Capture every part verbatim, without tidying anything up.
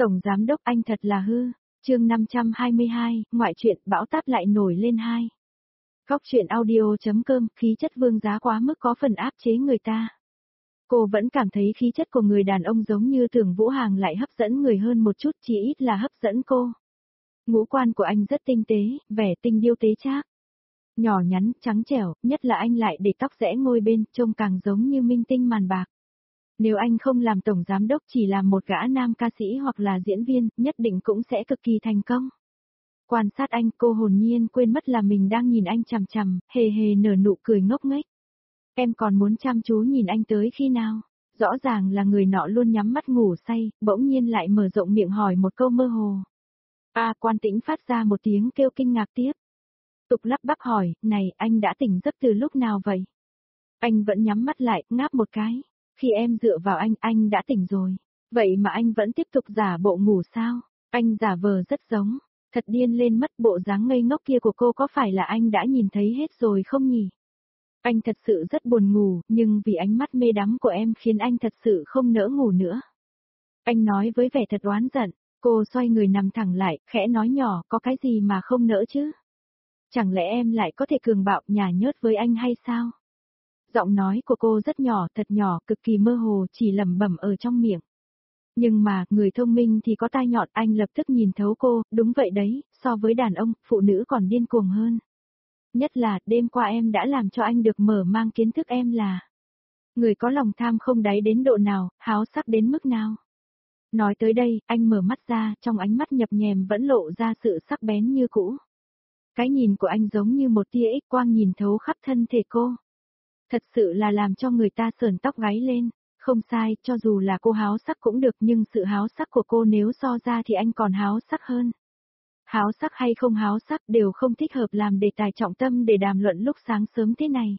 Tổng giám đốc anh thật là hư. Chương năm trăm hai mươi hai, ngoại truyện bão táp lại nổi lên hai. Góc truyện audio.com, khí chất Vương Giá quá mức có phần áp chế người ta. Cô vẫn cảm thấy khí chất của người đàn ông giống như Tưởng Vũ Hàng lại hấp dẫn người hơn một chút, chỉ ít là hấp dẫn cô. Ngũ quan của anh rất tinh tế, vẻ tinh điêu tế trác. Nhỏ nhắn, trắng trẻo, nhất là anh lại để tóc rẽ ngôi bên, trông càng giống như minh tinh màn bạc. Nếu anh không làm tổng giám đốc chỉ làm một gã nam ca sĩ hoặc là diễn viên, nhất định cũng sẽ cực kỳ thành công. Quan sát anh, cô hồn nhiên quên mất là mình đang nhìn anh chằm chằm, hề hề nở nụ cười ngốc nghếch. Em còn muốn chăm chú nhìn anh tới khi nào? Rõ ràng là người nọ luôn nhắm mắt ngủ say, bỗng nhiên lại mở rộng miệng hỏi một câu mơ hồ. À, Quan Tĩnh phát ra một tiếng kêu kinh ngạc tiếp. Tục lắp bắp hỏi, này, anh đã tỉnh giấc từ lúc nào vậy? Anh vẫn nhắm mắt lại, ngáp một cái. Khi em dựa vào anh, anh đã tỉnh rồi. Vậy mà anh vẫn tiếp tục giả bộ ngủ sao? Anh giả vờ rất giống. Thật điên lên mất, bộ dáng ngây ngốc kia của cô có phải là anh đã nhìn thấy hết rồi không nhỉ? Anh thật sự rất buồn ngủ, nhưng vì ánh mắt mê đắm của em khiến anh thật sự không nỡ ngủ nữa. Anh nói với vẻ thật oán giận. Cô xoay người nằm thẳng lại, khẽ nói nhỏ, có cái gì mà không nỡ chứ? Chẳng lẽ em lại có thể cường bạo nhả nhớt với anh hay sao? Giọng nói của cô rất nhỏ, thật nhỏ, cực kỳ mơ hồ, chỉ lẩm bẩm ở trong miệng. Nhưng mà, người thông minh thì có tai nhọn, anh lập tức nhìn thấu cô, đúng vậy đấy, so với đàn ông, phụ nữ còn điên cuồng hơn. Nhất là, đêm qua em đã làm cho anh được mở mang kiến thức em là người có lòng tham không đáy đến độ nào, háo sắc đến mức nào. Nói tới đây, anh mở mắt ra, trong ánh mắt nhập nhèm vẫn lộ ra sự sắc bén như cũ. Cái nhìn của anh giống như một tia ích quang nhìn thấu khắp thân thể cô. Thật sự là làm cho người ta sởn tóc gáy lên. Không sai, cho dù là cô háo sắc cũng được, nhưng sự háo sắc của cô nếu so ra thì anh còn háo sắc hơn. Háo sắc hay không háo sắc đều không thích hợp làm đề tài trọng tâm để đàm luận lúc sáng sớm thế này.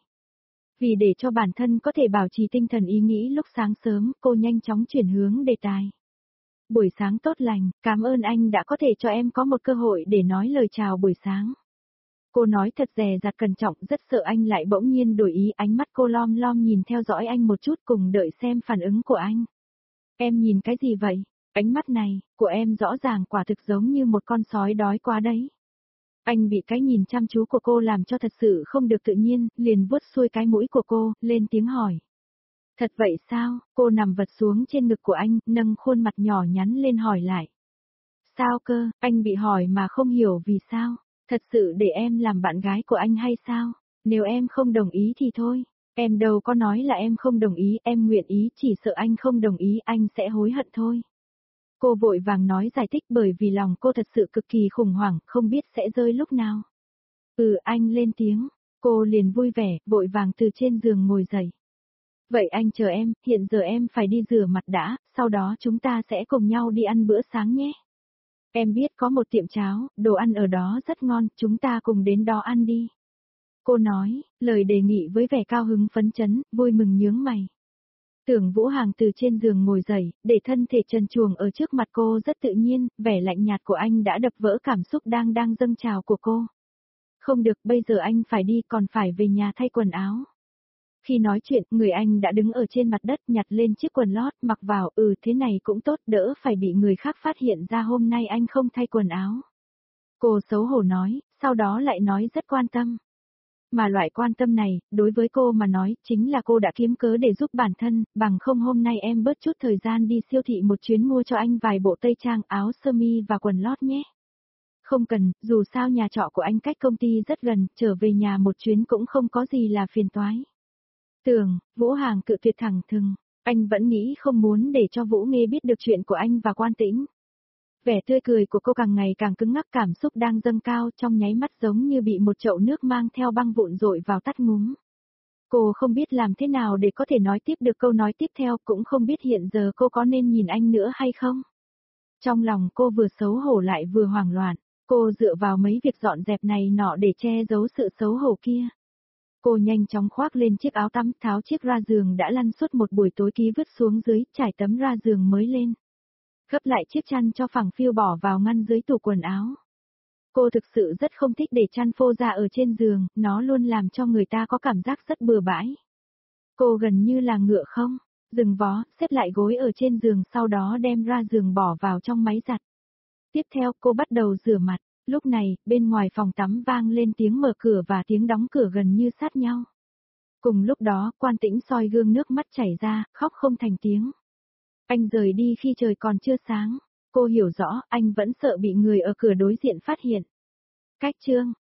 Vì để cho bản thân có thể bảo trì tinh thần ý nghĩ lúc sáng sớm, cô nhanh chóng chuyển hướng đề tài. Buổi sáng tốt lành, cảm ơn anh đã có thể cho em có một cơ hội để nói lời chào buổi sáng. Cô nói thật dè dặt cẩn trọng, rất sợ anh lại bỗng nhiên đổi ý, ánh mắt cô lom lom nhìn theo dõi anh một chút cùng đợi xem phản ứng của anh. Em nhìn cái gì vậy? Ánh mắt này, của em rõ ràng quả thực giống như một con sói đói quá đấy. Anh bị cái nhìn chăm chú của cô làm cho thật sự không được tự nhiên, liền vuốt xuôi cái mũi của cô, lên tiếng hỏi. Thật vậy sao? Cô nằm vật xuống trên ngực của anh, nâng khuôn mặt nhỏ nhắn lên hỏi lại. Sao cơ? Anh bị hỏi mà không hiểu vì sao? Thật sự để em làm bạn gái của anh hay sao? Nếu em không đồng ý thì thôi. Em đâu có nói là em không đồng ý, em nguyện ý, chỉ sợ anh không đồng ý anh sẽ hối hận thôi. Cô vội vàng nói giải thích bởi vì lòng cô thật sự cực kỳ khủng hoảng, không biết sẽ rơi lúc nào. Ừ, anh lên tiếng. Cô liền vui vẻ, vội vàng từ trên giường ngồi dậy. Vậy anh chờ em, hiện giờ em phải đi rửa mặt đã, sau đó chúng ta sẽ cùng nhau đi ăn bữa sáng nhé. Em biết có một tiệm cháo, đồ ăn ở đó rất ngon, chúng ta cùng đến đó ăn đi. Cô nói, lời đề nghị với vẻ cao hứng phấn chấn, vui mừng nhướng mày. Tưởng Vũ Hàng từ trên giường ngồi dậy, để thân thể trần truồng ở trước mặt cô rất tự nhiên, vẻ lạnh nhạt của anh đã đập vỡ cảm xúc đang đang dâng trào của cô. Không được, bây giờ anh phải đi, còn phải về nhà thay quần áo. Khi nói chuyện, người anh đã đứng ở trên mặt đất nhặt lên chiếc quần lót, mặc vào, ừ thế này cũng tốt, đỡ phải bị người khác phát hiện ra hôm nay anh không thay quần áo. Cô xấu hổ nói, sau đó lại nói rất quan tâm. Mà loại quan tâm này, đối với cô mà nói, chính là cô đã kiếm cớ để giúp bản thân, bằng không hôm nay em bớt chút thời gian đi siêu thị một chuyến mua cho anh vài bộ tây trang, áo sơ mi và quần lót nhé. Không cần, dù sao nhà trọ của anh cách công ty rất gần, trở về nhà một chuyến cũng không có gì là phiền toái. Tưởng, Vũ Hàng cự tuyệt thẳng thừng, anh vẫn nghĩ không muốn để cho Vũ Nghê biết được chuyện của anh và Quan Tĩnh. Vẻ tươi cười của cô càng ngày càng cứng ngắc, cảm xúc đang dâng cao trong nháy mắt giống như bị một chậu nước mang theo băng vụn dội vào tắt ngúm. Cô không biết làm thế nào để có thể nói tiếp được câu nói tiếp theo, cũng không biết hiện giờ cô có nên nhìn anh nữa hay không. Trong lòng cô vừa xấu hổ lại vừa hoảng loạn, cô dựa vào mấy việc dọn dẹp này nọ để che giấu sự xấu hổ kia. Cô nhanh chóng khoác lên chiếc áo tắm, tháo chiếc ra giường đã lăn suốt một buổi tối ký vứt xuống dưới, trải tấm ra giường mới lên. Gấp lại chiếc chăn cho phẳng phiu bỏ vào ngăn dưới tủ quần áo. Cô thực sự rất không thích để chăn phô ra ở trên giường, nó luôn làm cho người ta có cảm giác rất bừa bãi. Cô gần như là ngựa không, Dừng vó, xếp lại gối ở trên giường sau đó đem ra giường bỏ vào trong máy giặt. Tiếp theo cô bắt đầu rửa mặt, lúc này, bên ngoài phòng tắm vang lên tiếng mở cửa và tiếng đóng cửa gần như sát nhau. Cùng lúc đó, Quan Tĩnh soi gương nước mắt chảy ra, khóc không thành tiếng. Anh rời đi khi trời còn chưa sáng, cô hiểu rõ anh vẫn sợ bị người ở cửa đối diện phát hiện. Cách chương